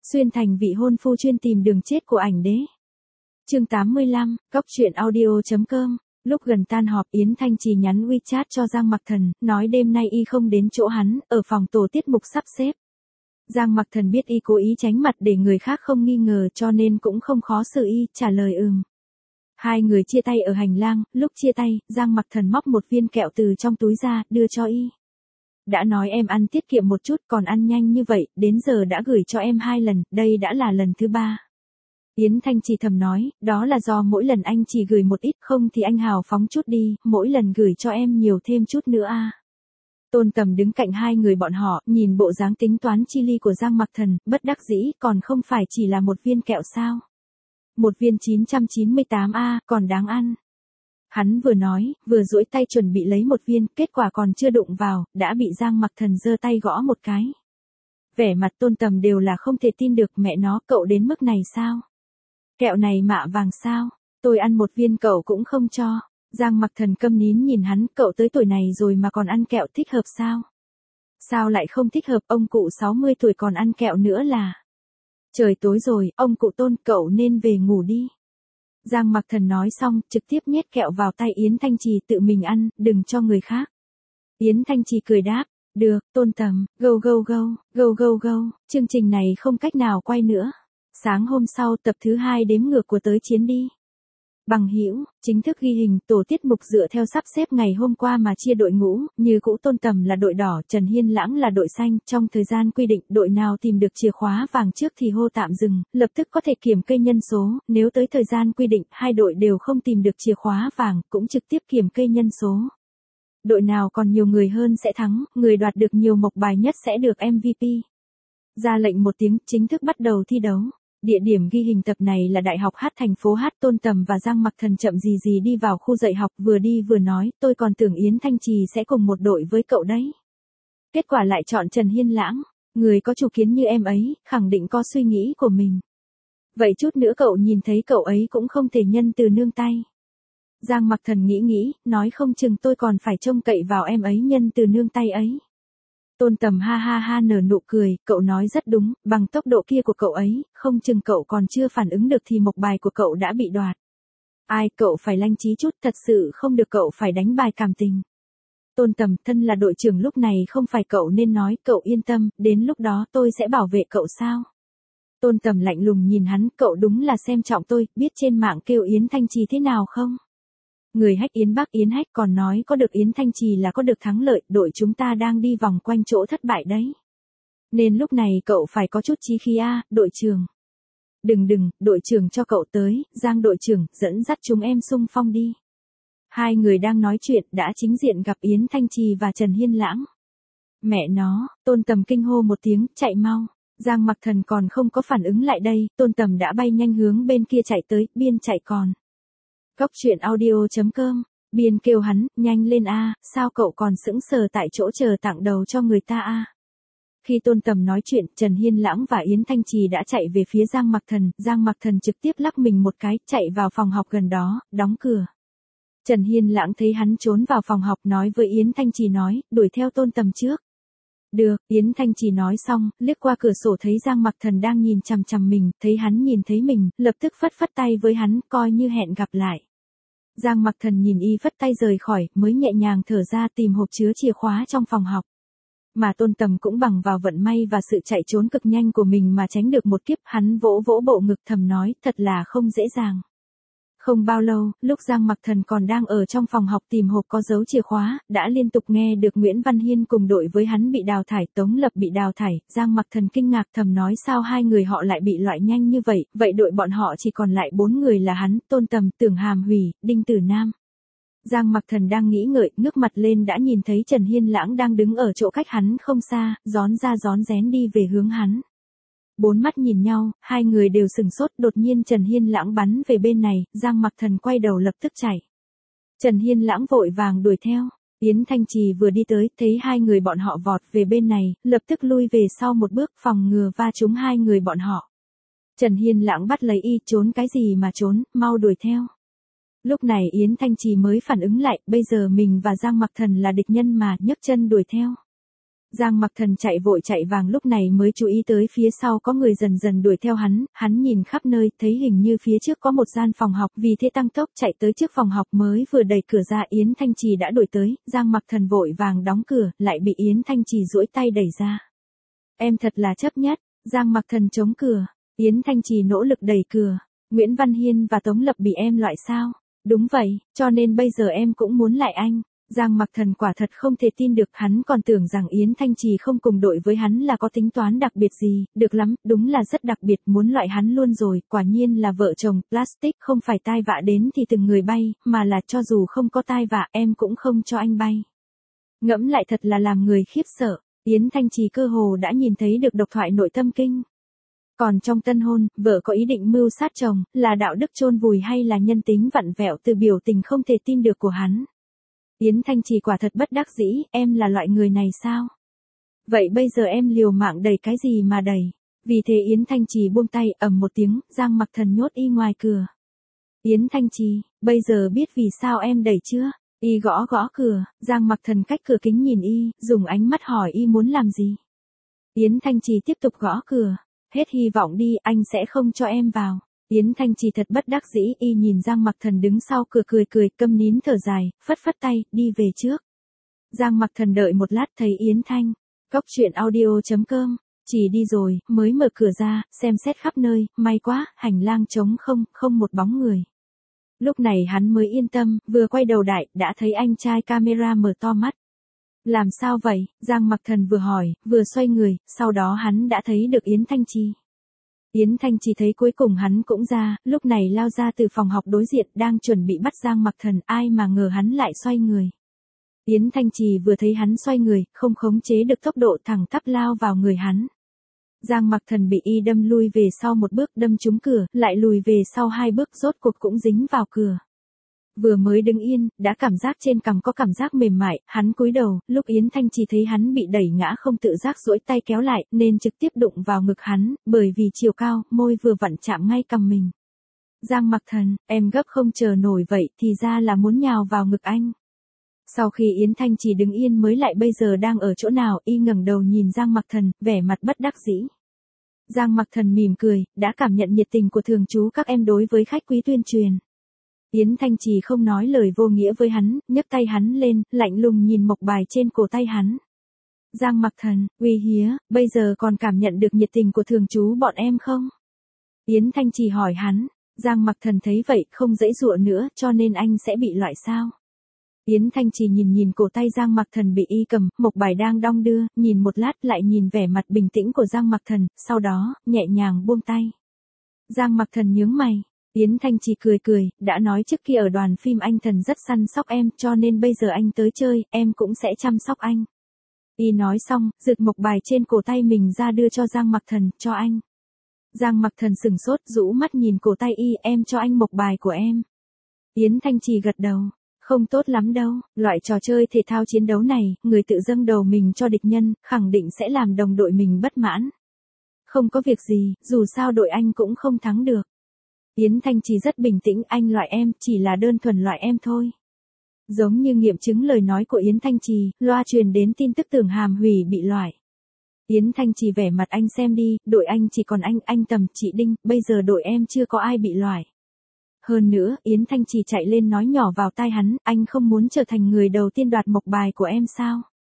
Xuyên thành vị hôn phu chuyên tìm đường chết của ảnh đế. Chương 85, Cóc truyện audio.com. Lúc gần tan họp, Yến Thanh Trì nhắn WeChat cho Giang Mặc Thần, nói đêm nay y không đến chỗ hắn, ở phòng tổ tiết mục sắp xếp. Giang Mặc Thần biết y cố ý tránh mặt để người khác không nghi ngờ, cho nên cũng không khó xử y, trả lời Hai người chia tay ở hành lang, lúc chia tay, Giang Mặc Thần móc một viên kẹo từ trong túi ra, đưa cho y. Đã nói em ăn tiết kiệm một chút, còn ăn nhanh như vậy, đến giờ đã gửi cho em 2 lần, đây đã là lần thứ 3. Yến Thanh Trì thầm nói, đó là do mỗi lần anh chỉ gửi một ít, không thì anh hào phóng chút đi, mỗi lần gửi cho em nhiều thêm chút nữa a. Tôn Tầm đứng cạnh hai người bọn họ, nhìn bộ dáng tính toán chi ly của Giang Mặc Thần, bất đắc dĩ, còn không phải chỉ là một viên kẹo sao? Một viên 998A, còn đáng ăn. Hắn vừa nói, vừa duỗi tay chuẩn bị lấy một viên, kết quả còn chưa đụng vào, đã bị Giang Mặc Thần giơ tay gõ một cái. Vẻ mặt Tôn Tầm đều là không thể tin được, mẹ nó, cậu đến mức này sao? Kẹo này mạ vàng sao? Tôi ăn một viên cậu cũng không cho. Giang Mặc Thần câm nín nhìn hắn, cậu tới tuổi này rồi mà còn ăn kẹo, thích hợp sao? Sao lại không thích hợp, ông cụ 60 tuổi còn ăn kẹo nữa là... Trời tối rồi, ông cụ Tôn, cậu nên về ngủ đi. Giang Mặc Thần nói xong, trực tiếp nhét kẹo vào tay Yến Thanh Trì, tự mình ăn, đừng cho người khác. Yến Thanh Trì cười đáp, được, Tôn Tầm, go. Chương trình này không cách nào quay nữa. Sáng hôm sau, tập thứ 2 đếm ngược của Tới Chiến Đi. Bằng hữu, chính thức ghi hình, tổ tiết mục dựa theo sắp xếp ngày hôm qua mà chia đội ngũ, như cũ Tôn Tầm là đội đỏ, Trần Hiên Lãng là đội xanh, trong thời gian quy định, đội nào tìm được chìa khóa vàng trước thì hô tạm dừng, lập tức có thể kiểm kê nhân số, nếu tới thời gian quy định, hai đội đều không tìm được chìa khóa vàng, cũng trực tiếp kiểm kê nhân số. Đội nào còn nhiều người hơn sẽ thắng, người đoạt được nhiều mộc bài nhất sẽ được MVP. Ra lệnh một tiếng, chính thức bắt đầu thi đấu. Địa điểm ghi hình tập này là Đại học Hát thành phố Hát. Tôn Tầm và Giang Mặc Thần chậm gì đi vào khu dạy học, vừa đi vừa nói, tôi còn tưởng Yến Thanh Trì sẽ cùng một đội với cậu đấy. Kết quả lại chọn Trần Hiên Lãng, người có chủ kiến như em ấy, khẳng định có suy nghĩ của mình. Vậy chút nữa cậu nhìn thấy cậu ấy cũng không thể nhân từ nương tay. Giang Mặc Thần nghĩ, nói không chừng tôi còn phải trông cậy vào em ấy nhân từ nương tay ấy. Tôn Tầm ha nở nụ cười, cậu nói rất đúng, bằng tốc độ kia của cậu ấy, không chừng cậu còn chưa phản ứng được thì mộc bài của cậu đã bị đoạt. Ai, cậu phải lanh trí chút, thật sự không được, cậu phải đánh bài cảm tình. Tôn Tầm, thân là đội trưởng lúc này không phải cậu nên nói, cậu yên tâm, đến lúc đó tôi sẽ bảo vệ cậu sao? Tôn Tầm lạnh lùng nhìn hắn, cậu đúng là xem trọng tôi, biết trên mạng kêu Yến Thanh Trì thế nào không? Người hách Yến Bắc Yến hách còn nói có được Yến Thanh Trì là có được thắng lợi, đội chúng ta đang đi vòng quanh chỗ thất bại đấy. Nên lúc này cậu phải có chút chí khí a, đội trưởng. Đừng, đội trưởng cho cậu tới, Giang đội trưởng, dẫn dắt chúng em xung phong đi. Hai người đang nói chuyện, đã chính diện gặp Yến Thanh Trì và Trần Hiên Lãng. Mẹ nó, Tôn Tầm kinh hô một tiếng, chạy mau. Giang Mặc Thần còn không có phản ứng lại đây, Tôn Tầm đã bay nhanh hướng bên kia chạy tới, biên chạy còn. Cóc truyện audio.com, biên kêu hắn, nhanh lên a, sao cậu còn sững sờ tại chỗ chờ tặng đầu cho người ta a? Khi Tôn Tầm nói chuyện, Trần Hiên Lãng và Yến Thanh Trì đã chạy về phía Giang Mặc Thần trực tiếp lắc mình một cái, chạy vào phòng học gần đó, đóng cửa. Trần Hiên Lãng thấy hắn trốn vào phòng học, nói với Yến Thanh Trì nói, đuổi theo Tôn Tầm trước. Được, Yến Thanh Trì nói xong, liếc qua cửa sổ thấy Giang Mặc Thần đang nhìn chằm chằm mình, thấy hắn nhìn thấy mình, lập tức phất tay với hắn, coi như hẹn gặp lại. Giang Mặc Thần nhìn y phất tay rời khỏi, mới nhẹ nhàng thở ra tìm hộp chứa chìa khóa trong phòng học. Mà Tôn Tầm cũng bằng vào vận may và sự chạy trốn cực nhanh của mình mà tránh được một kiếp, hắn vỗ bộ ngực thầm nói, thật là không dễ dàng. Không bao lâu, lúc Giang Mặc Thần còn đang ở trong phòng học tìm hộp có dấu chìa khóa, đã liên tục nghe được Nguyễn Văn Hiên cùng đội với hắn bị đào thải, Tống Lập bị đào thải, Giang Mặc Thần kinh ngạc thầm nói sao hai người họ lại bị loại nhanh như vậy, vậy đội bọn họ chỉ còn lại 4 người là hắn, Tôn Tầm, Tưởng Hàm Hủy, Đinh Tử Nam. Giang Mặc Thần đang nghĩ ngợi, ngước mặt lên đã nhìn thấy Trần Hiên Lãng đang đứng ở chỗ cách hắn không xa, rón ra rón rén đi về hướng hắn. 4 mắt nhìn nhau, hai người đều sừng sốt, đột nhiên Trần Hiên Lãng bắn về bên này, Giang Mặc Thần quay đầu lập tức chạy. Trần Hiên Lãng vội vàng đuổi theo, Yến Thanh Trì vừa đi tới, thấy hai người bọn họ vọt về bên này, lập tức lui về sau một bước phòng ngừa va trúng hai người bọn họ. Trần Hiên Lãng bắt lấy y, trốn cái gì mà trốn, mau đuổi theo. Lúc này Yến Thanh Trì mới phản ứng lại, bây giờ mình và Giang Mặc Thần là địch nhân mà, nhấc chân đuổi theo. Giang Mặc Thần chạy vội chạy vàng lúc này mới chú ý tới phía sau có người dần dần đuổi theo hắn nhìn khắp nơi, thấy hình như phía trước có một gian phòng học, vì thế tăng tốc chạy tới trước phòng học mới vừa đẩy cửa ra Yến Thanh Trì đã đuổi tới, Giang Mặc Thần vội vàng đóng cửa, lại bị Yến Thanh Trì duỗi tay đẩy ra. Em thật là chấp nhất, Giang Mặc Thần chống cửa, Yến Thanh Trì nỗ lực đẩy cửa, Nguyễn Văn Hiên và Tống Lập bị em loại sao? Đúng vậy, cho nên bây giờ em cũng muốn lại anh. Giang Mặc Thần quả thật không thể tin được, hắn còn tưởng rằng Yến Thanh Trì không cùng đội với hắn là có tính toán đặc biệt gì, được lắm, đúng là rất đặc biệt, muốn loại hắn luôn rồi, quả nhiên là vợ chồng, plastic, không phải tai vạ đến thì từng người bay, mà là cho dù không có tai vạ em cũng không cho anh bay. Ngẫm lại thật là làm người khiếp sợ, Yến Thanh Trì cơ hồ đã nhìn thấy được độc thoại nội tâm kinh. Còn trong tân hôn, vợ có ý định mưu sát chồng, là đạo đức chôn vùi hay là nhân tính vặn vẹo từ biểu tình không thể tin được của hắn. Yến Thanh Trì quả thật bất đắc dĩ, em là loại người này sao? Vậy bây giờ em liều mạng đẩy cái gì mà đẩy? Vì thế Yến Thanh Trì buông tay, ầm một tiếng, Giang Mặc Thần nhốt y ngoài cửa. Yến Thanh Trì, bây giờ biết vì sao em đẩy chưa? Y gõ gõ cửa, Giang Mặc Thần cách cửa kính nhìn y, dùng ánh mắt hỏi y muốn làm gì? Yến Thanh Trì tiếp tục gõ cửa, hết hy vọng đi, anh sẽ không cho em vào. Yến Thanh Trì thật bất đắc dĩ, y nhìn Giang Mặc Thần đứng sau cửa cười, câm nín thở dài, phất phất tay, đi về trước. Giang Mặc Thần đợi một lát thấy Yến Thanh, Cốc Truyện Audio.com, chỉ đi rồi, mới mở cửa ra, xem xét khắp nơi, may quá, hành lang trống không một bóng người. Lúc này hắn mới yên tâm, vừa quay đầu đại, đã thấy anh trai camera mở to mắt. Làm sao vậy? Giang Mặc Thần vừa hỏi, vừa xoay người, sau đó hắn đã thấy được Yến Thanh Trì. Yến Thanh Trì thấy cuối cùng hắn cũng ra, lúc này lao ra từ phòng học đối diện, đang chuẩn bị bắt Giang Mặc Thần, ai mà ngờ hắn lại xoay người. Yến Thanh Trì vừa thấy hắn xoay người, không khống chế được tốc độ, thẳng tắp lao vào người hắn. Giang Mặc Thần bị y đâm lui về sau một bước, đâm trúng cửa, lại lùi về sau hai bước, rốt cuộc cũng dính vào cửa. Vừa mới đứng yên, đã cảm giác trên cằm có cảm giác mềm mại, hắn cúi đầu, lúc Yến Thanh Trì thấy hắn bị đẩy ngã không tự giác duỗi tay kéo lại, nên trực tiếp đụng vào ngực hắn, bởi vì chiều cao, môi vừa vặn chạm ngay cằm mình. Giang Mặc Thần, em gấp không chờ nổi vậy, thì ra là muốn nhào vào ngực anh. Sau khi Yến Thanh Trì đứng yên mới lại bây giờ đang ở chỗ nào, y ngẩng đầu nhìn Giang Mặc Thần, vẻ mặt bất đắc dĩ. Giang Mặc Thần mỉm cười, đã cảm nhận nhiệt tình của thường trú các em đối với khách quý tuyên truyền. Yến Thanh Trì không nói lời vô nghĩa với hắn, nhấc tay hắn lên, lạnh lùng nhìn mộc bài trên cổ tay hắn. Giang Mặc Thần, uy hía, bây giờ còn cảm nhận được nhiệt tình của thường trú bọn em không? Yến Thanh Trì hỏi hắn, Giang Mặc Thần thấy vậy, không dãy dụa nữa, cho nên anh sẽ bị loại sao? Yến Thanh Trì nhìn cổ tay Giang Mặc Thần bị y cầm, mộc bài đang đong đưa, nhìn một lát lại nhìn vẻ mặt bình tĩnh của Giang Mặc Thần, sau đó, nhẹ nhàng buông tay. Giang Mặc Thần nhướng mày. Yến Thanh Trì cười, đã nói trước kia ở đoàn phim anh Thần rất săn sóc em, cho nên bây giờ anh tới chơi, em cũng sẽ chăm sóc anh. Y nói xong, giựt mộc bài trên cổ tay mình ra đưa cho Giang Mặc Thần, cho anh. Giang Mặc Thần sửng sốt, rũ mắt nhìn cổ tay y, em cho anh mộc bài của em. Yến Thanh Trì gật đầu, không tốt lắm đâu, loại trò chơi thể thao chiến đấu này, người tự dâng đầu mình cho địch nhân, khẳng định sẽ làm đồng đội mình bất mãn. Không có việc gì, dù sao đội anh cũng không thắng được. Yến Thanh Trì rất bình tĩnh, anh loại em, chỉ là đơn thuần loại em thôi. Giống như nghiệm chứng lời nói của Yến Thanh Trì, loa truyền đến tin tức Tưởng Hàm Hủy bị loại. Yến Thanh Trì vẻ mặt anh xem đi, đội anh chỉ còn anh Tầm, chị Đinh, bây giờ đội em chưa có ai bị loại. Hơn nữa, Yến Thanh Trì chạy lên nói nhỏ vào tai hắn, anh không muốn trở thành người đầu tiên đoạt mộc bài của em sao?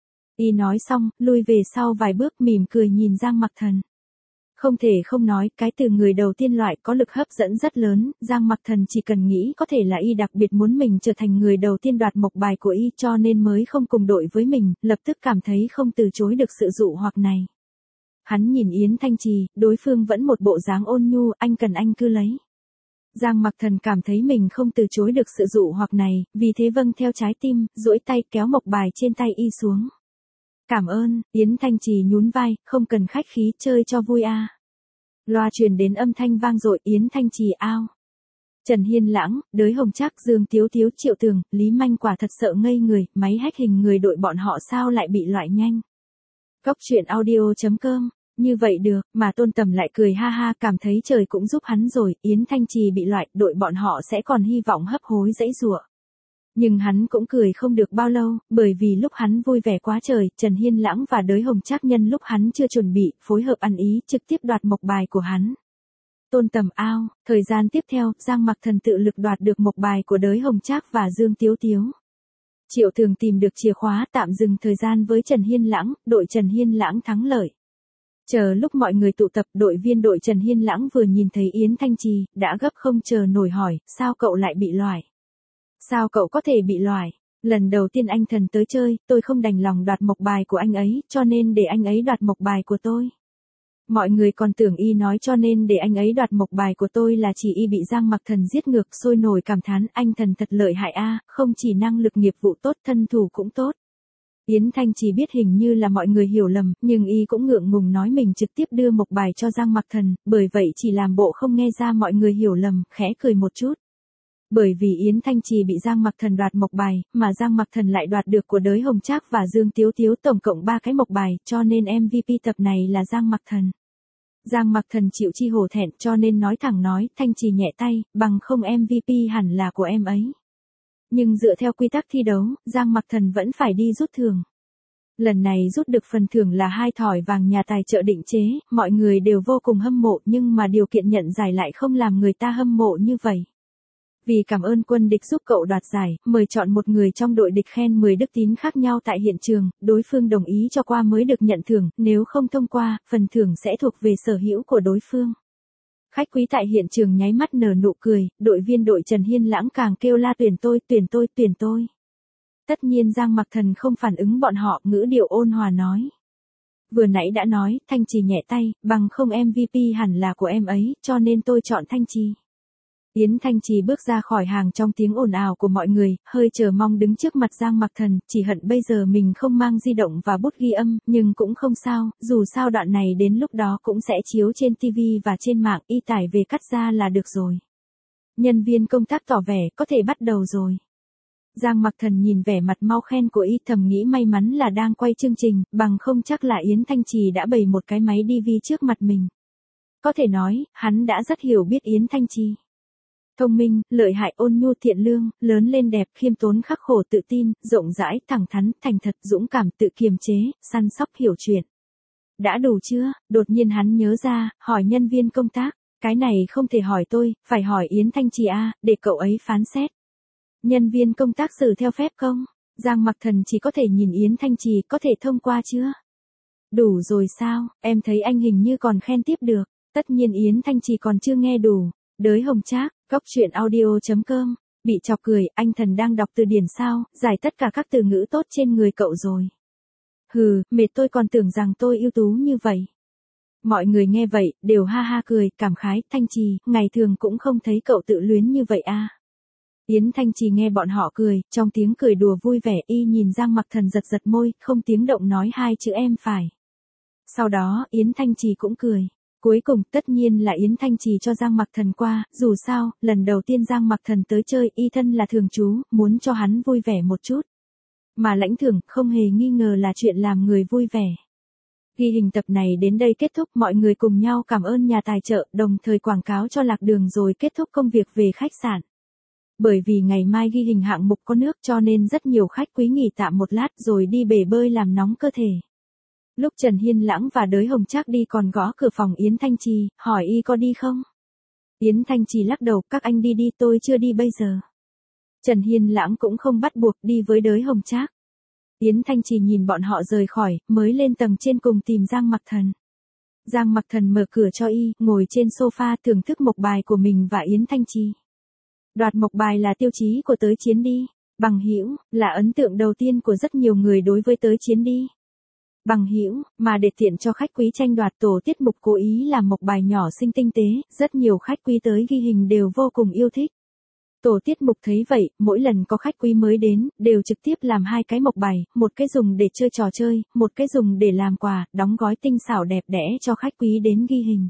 Y nói xong, lui về sau vài bước mỉm cười nhìn Giang Mặc Thần. Không thể không nói, cái từ người đầu tiên loại có lực hấp dẫn rất lớn, Giang Mặc Thần chỉ cần nghĩ có thể là y đặc biệt muốn mình trở thành người đầu tiên đoạt mộc bài của y cho nên mới không cùng đội với mình, lập tức cảm thấy không từ chối được sự dụ hoặc này. Hắn nhìn Yến Thanh Trì, đối phương vẫn một bộ dáng ôn nhu, anh cần anh cứ lấy. Giang Mặc Thần cảm thấy mình không từ chối được sự dụ hoặc này, vì thế vâng theo trái tim, duỗi tay kéo mộc bài trên tay y xuống. Cảm ơn, Yến Thanh Trì nhún vai, không cần khách khí, chơi cho vui à. Loa truyền đến âm thanh vang dội, Yến Thanh Trì ao. Trần Hiên Lãng, Đới Hồng Trác, Dương Tiếu Tiếu, Triệu Tường, Lý Manh quả thật sợ ngây người, máy hack hình người đội bọn họ sao lại bị loại nhanh. Cốc Truyện Audio.com, như vậy được, mà Tôn Tầm lại cười ha ha, cảm thấy trời cũng giúp hắn rồi, Yến Thanh Trì bị loại, đội bọn họ sẽ còn hy vọng hấp hối dãy giụa. Nhưng hắn cũng cười không được bao lâu, bởi vì lúc hắn vui vẻ quá trời, Trần Hiên Lãng và Đới Hồng Trác nhân lúc hắn chưa chuẩn bị, phối hợp ăn ý, trực tiếp đoạt mộc bài của hắn. Tôn Tầm Ao, thời gian tiếp theo, Giang Mặc Thần tự lực đoạt được mộc bài của Đới Hồng Trác và Dương Tiếu Tiếu. Triệu Thường tìm được chìa khóa, tạm dừng thời gian với Trần Hiên Lãng, đội Trần Hiên Lãng thắng lợi. Chờ lúc mọi người tụ tập, đội viên đội Trần Hiên Lãng vừa nhìn thấy Yến Thanh Trì, đã gấp không chờ nổi hỏi, sao cậu lại bị loại? Sao cậu có thể bị loại? Lần đầu tiên anh Thần tới chơi, tôi không đành lòng đoạt mộc bài của anh ấy, cho nên để anh ấy đoạt mộc bài của tôi. Mọi người còn tưởng y nói cho nên để anh ấy đoạt mộc bài của tôi là chỉ y bị Giang Mặc Thần giết ngược, sôi nổi cảm thán, anh Thần thật lợi hại a, không chỉ năng lực nghiệp vụ tốt, thân thủ cũng tốt. Yến Thanh Trì biết hình như là mọi người hiểu lầm, nhưng y cũng ngượng ngùng nói mình trực tiếp đưa mộc bài cho Giang Mặc Thần, bởi vậy chỉ làm bộ không nghe ra mọi người hiểu lầm, khẽ cười một chút. Bởi vì Yến Thanh Trì bị Giang Mặc Thần đoạt mộc bài, mà Giang Mặc Thần lại đoạt được của Đới Hồng Trác và Dương Tiếu Tiếu tổng cộng 3 cái mộc bài, cho nên MVP tập này là Giang Mặc Thần. Giang Mặc Thần chịu chi hổ thẹn cho nên nói thẳng nói, Thanh Trì nhẹ tay, bằng không MVP hẳn là của em ấy. Nhưng dựa theo quy tắc thi đấu, Giang Mặc Thần vẫn phải đi rút thưởng. Lần này rút được phần thưởng là 2 thỏi vàng nhà tài trợ định chế, mọi người đều vô cùng hâm mộ nhưng mà điều kiện nhận giải lại không làm người ta hâm mộ như vậy. Vì cảm ơn quân địch giúp cậu đoạt giải, mời chọn một người trong đội địch khen 10 đức tín khác nhau tại hiện trường, đối phương đồng ý cho qua mới được nhận thưởng, nếu không thông qua, phần thưởng sẽ thuộc về sở hữu của đối phương. Khách quý tại hiện trường nháy mắt nở nụ cười, đội viên đội Trần Hiên Lãng càng kêu la tuyển tôi, tuyển tôi, tuyển tôi. Tất nhiên Giang Mặc Thần không phản ứng bọn họ, ngữ điệu ôn hòa nói. Vừa nãy đã nói, Thanh Trì nhẹ tay, bằng không MVP hẳn là của em ấy, cho nên tôi chọn Thanh Trì. Yến Thanh Trì bước ra khỏi hàng trong tiếng ồn ào của mọi người, hơi chờ mong đứng trước mặt Giang Mặc Thần, chỉ hận bây giờ mình không mang di động và bút ghi âm, nhưng cũng không sao, dù sao đoạn này đến lúc đó cũng sẽ chiếu trên TV và trên mạng, y tải về cắt ra là được rồi. Nhân viên công tác tỏ vẻ, có thể bắt đầu rồi. Giang Mặc Thần nhìn vẻ mặt mau khen của y, thầm nghĩ may mắn là đang quay chương trình, bằng không chắc là Yến Thanh Trì đã bày một cái máy DV trước mặt mình. Có thể nói, hắn đã rất hiểu biết Yến Thanh Trì. Thông minh, lợi hại, ôn nhu, thiện lương, lớn lên đẹp, khiêm tốn, khắc khổ, tự tin, rộng rãi, thẳng thắn, thành thật, dũng cảm, tự kiềm chế, săn sóc, hiểu chuyện. Đã đủ chưa? Đột nhiên hắn nhớ ra, hỏi nhân viên công tác, cái này không thể hỏi tôi, phải hỏi Yến Thanh Trì a, để cậu ấy phán xét. Nhân viên công tác xử theo phép không? Giang Mặc Thần chỉ có thể nhìn Yến Thanh Trì, có thể thông qua chưa? Đủ rồi sao? Em thấy anh hình như còn khen tiếp được. Tất nhiên Yến Thanh Trì còn chưa nghe đủ. Đới Hồng Trác, Cóc Truyện Audio.com, bị chọc cười, anh Thần đang đọc từ điển sao, giải tất cả các từ ngữ tốt trên người cậu rồi. Hừ, mệt, tôi còn tưởng rằng tôi ưu tú như vậy. Mọi người nghe vậy, đều ha ha cười, cảm khái, Thanh Trì, ngày thường cũng không thấy cậu tự luyến như vậy a. Yến Thanh Trì nghe bọn họ cười, trong tiếng cười đùa vui vẻ, y nhìn Giang Mặc Thần giật giật môi, không tiếng động nói 2 chữ em phải. Sau đó, Yến Thanh Trì cũng cười. Cuối cùng, tất nhiên là Yến Thanh Trì cho Giang Mặc Thần qua, dù sao, lần đầu tiên Giang Mặc Thần tới chơi, y thân là thường trú, muốn cho hắn vui vẻ một chút. Mà lãnh thưởng, không hề nghi ngờ là chuyện làm người vui vẻ. Ghi hình tập này đến đây kết thúc, mọi người cùng nhau cảm ơn nhà tài trợ, đồng thời quảng cáo cho Lạc Đường rồi kết thúc công việc về khách sạn. Bởi vì ngày mai ghi hình hạng mục có nước cho nên rất nhiều khách quý nghỉ tạm một lát rồi đi bể bơi làm nóng cơ thể. Lúc Trần Hiên Lãng và Đới Hồng Trác đi còn gõ cửa phòng Yến Thanh Trì, hỏi y có đi không? Yến Thanh Trì lắc đầu, các anh đi đi, tôi chưa đi bây giờ. Trần Hiên Lãng cũng không bắt buộc đi với Đới Hồng Trác. Yến Thanh Trì nhìn bọn họ rời khỏi, mới lên tầng trên cùng tìm Giang Mặc Thần. Giang Mặc Thần mở cửa cho y, ngồi trên sofa thưởng thức mộc bài của mình và Yến Thanh Trì. Đoạt mộc bài là tiêu chí của tới chiến đi. Bằng hữu, là ấn tượng đầu tiên của rất nhiều người đối với tới chiến đi. Bằng hữu, mà để tiện cho khách quý tranh đoạt, tổ tiết mục cố ý làm mộc bài nhỏ xinh tinh tế, rất nhiều khách quý tới ghi hình đều vô cùng yêu thích. Tổ tiết mục thấy vậy, mỗi lần có khách quý mới đến, đều trực tiếp làm 2 cái mộc bài, một cái dùng để chơi trò chơi, một cái dùng để làm quà, đóng gói tinh xảo đẹp đẽ cho khách quý đến ghi hình.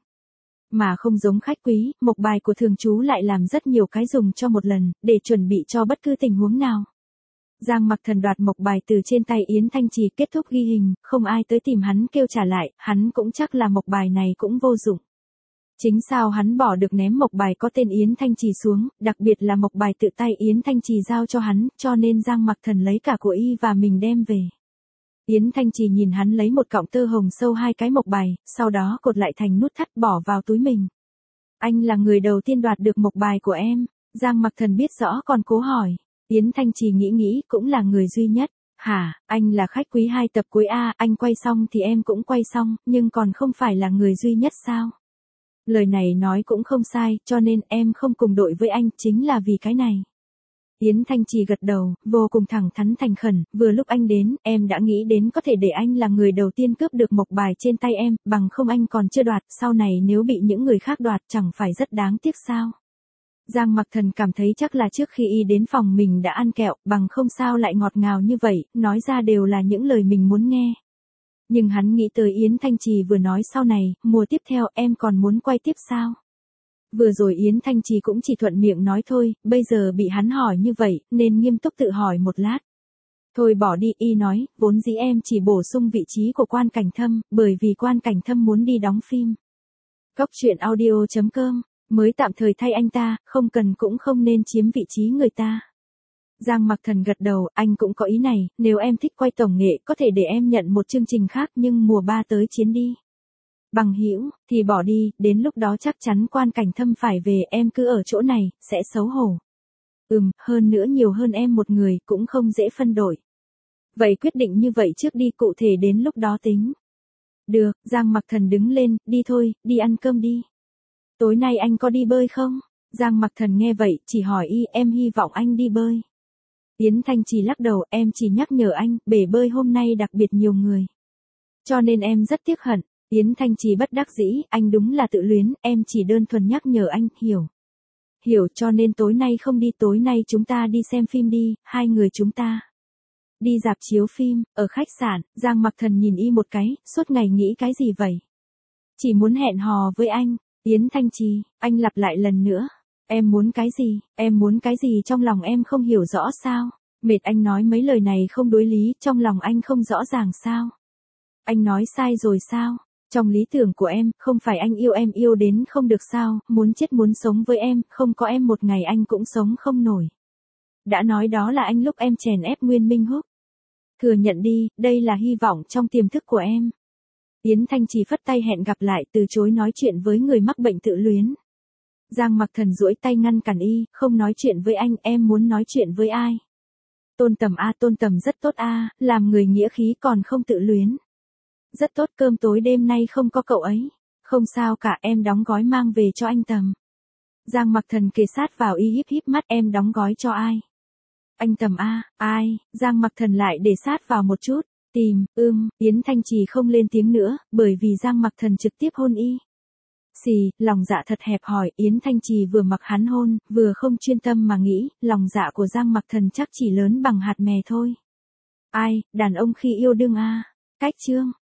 Mà không giống khách quý, mộc bài của thường trú lại làm rất nhiều cái dùng cho một lần, để chuẩn bị cho bất cứ tình huống nào. Giang Mặc Thần đoạt mộc bài từ trên tay Yến Thanh Trì, kết thúc ghi hình, không ai tới tìm hắn kêu trả lại, hắn cũng chắc là mộc bài này cũng vô dụng. Chính sao hắn bỏ được ném mộc bài có tên Yến Thanh Trì xuống, đặc biệt là mộc bài tự tay Yến Thanh Trì giao cho hắn, cho nên Giang Mặc Thần lấy cả của y và mình đem về. Yến Thanh Trì nhìn hắn lấy một cọng tơ hồng sâu 2 cái mộc bài, sau đó cột lại thành nút thắt bỏ vào túi mình. Anh là người đầu tiên đoạt được mộc bài của em. Giang Mặc Thần biết rõ còn cố hỏi. Yến Thanh Trì nghĩ cũng là người duy nhất. Hả, anh là khách quý 2 tập cuối A, anh quay xong thì em cũng quay xong, nhưng còn không phải là người duy nhất sao? Lời này nói cũng không sai, cho nên em không cùng đội với anh, chính là vì cái này. Yến Thanh Trì gật đầu, vô cùng thẳng thắn thành khẩn, vừa lúc anh đến, em đã nghĩ đến có thể để anh là người đầu tiên cướp được mộc bài trên tay em, bằng không anh còn chưa đoạt, sau này nếu bị những người khác đoạt chẳng phải rất đáng tiếc sao. Giang Mặc Thần cảm thấy chắc là trước khi y đến phòng mình đã ăn kẹo, bằng không sao lại ngọt ngào như vậy, nói ra đều là những lời mình muốn nghe. Nhưng hắn nghĩ tới Yến Thanh Trì vừa nói sau này, mùa tiếp theo em còn muốn quay tiếp sao? Vừa rồi Yến Thanh Trì cũng chỉ thuận miệng nói thôi, bây giờ bị hắn hỏi như vậy, nên nghiêm túc tự hỏi một lát. Thôi bỏ đi, y nói, vốn dĩ em chỉ bổ sung vị trí của Quan Cảnh Thâm, bởi vì Quan Cảnh Thâm muốn đi đóng phim. Cóc truyện audio.com, mới tạm thời thay anh ta, không cần cũng không nên chiếm vị trí người ta. Giang Mặc Thần gật đầu, anh cũng có ý này, nếu em thích quay tổng nghệ có thể để em nhận một chương trình khác nhưng mùa 3 tới chiến đi. Bằng hữu thì bỏ đi, đến lúc đó chắc chắn Quan Cảnh Thâm phải về, em cứ ở chỗ này, sẽ xấu hổ. Hơn nữa nhiều hơn em một người, cũng không dễ phân đổi. Vậy quyết định như vậy trước đi, cụ thể đến lúc đó tính. Được, Giang Mặc Thần đứng lên, đi thôi, đi ăn cơm đi. Tối nay anh có đi bơi không? Giang Mặc Thần nghe vậy, chỉ hỏi y, em hy vọng anh đi bơi. Yến Thanh Trì lắc đầu, em chỉ nhắc nhở anh, bể bơi hôm nay đặc biệt nhiều người. Cho nên em rất tiếc hận. Yến Thanh Trì bất đắc dĩ, anh đúng là tự luyến, em chỉ đơn thuần nhắc nhở anh, hiểu. Hiểu, cho nên tối nay không đi, tối nay chúng ta đi xem phim đi, 2 người chúng ta. Đi rạp chiếu phim, ở khách sạn. Giang Mặc Thần nhìn y một cái, suốt ngày nghĩ cái gì vậy? Chỉ muốn hẹn hò với anh. Yến Thanh Trì, anh lặp lại lần nữa. Em muốn cái gì? Em muốn cái gì trong lòng em không hiểu rõ sao? Mệt anh nói mấy lời này không đối lý, trong lòng anh không rõ ràng sao? Anh nói sai rồi sao? Trong lý tưởng của em, không phải anh yêu em yêu đến không được sao, muốn chết muốn sống với em, không có em một ngày anh cũng sống không nổi. Đã nói đó là anh lúc em chèn ép Nguyên Minh Húc. Thừa nhận đi, đây là hy vọng trong tiềm thức của em. Yến Thanh Trì phất tay hẹn gặp lại, từ chối nói chuyện với người mắc bệnh tự luyến. Giang Mặc Thần duỗi tay ngăn cản y, không nói chuyện với anh, em muốn nói chuyện với ai? Tôn Tầm a, Tôn Tầm rất tốt a, làm người nghĩa khí còn không tự luyến. Rất tốt, cơm tối đêm nay không có cậu ấy. Không sao cả, em đóng gói mang về cho anh Tầm. Giang Mặc Thần kề sát vào y, híp híp mắt, em đóng gói cho ai? Anh Tầm a, ai? Giang Mặc Thần lại để sát vào một chút. Tìm, Yến Thanh Trì không lên tiếng nữa, bởi vì Giang Mặc Thần trực tiếp hôn y. Xì, lòng dạ thật hẹp hòi, Yến Thanh Trì vừa mặc hắn hôn, vừa không chuyên tâm mà nghĩ, lòng dạ của Giang Mặc Thần chắc chỉ lớn bằng hạt mè thôi. Ai, đàn ông khi yêu đương a. Cách chương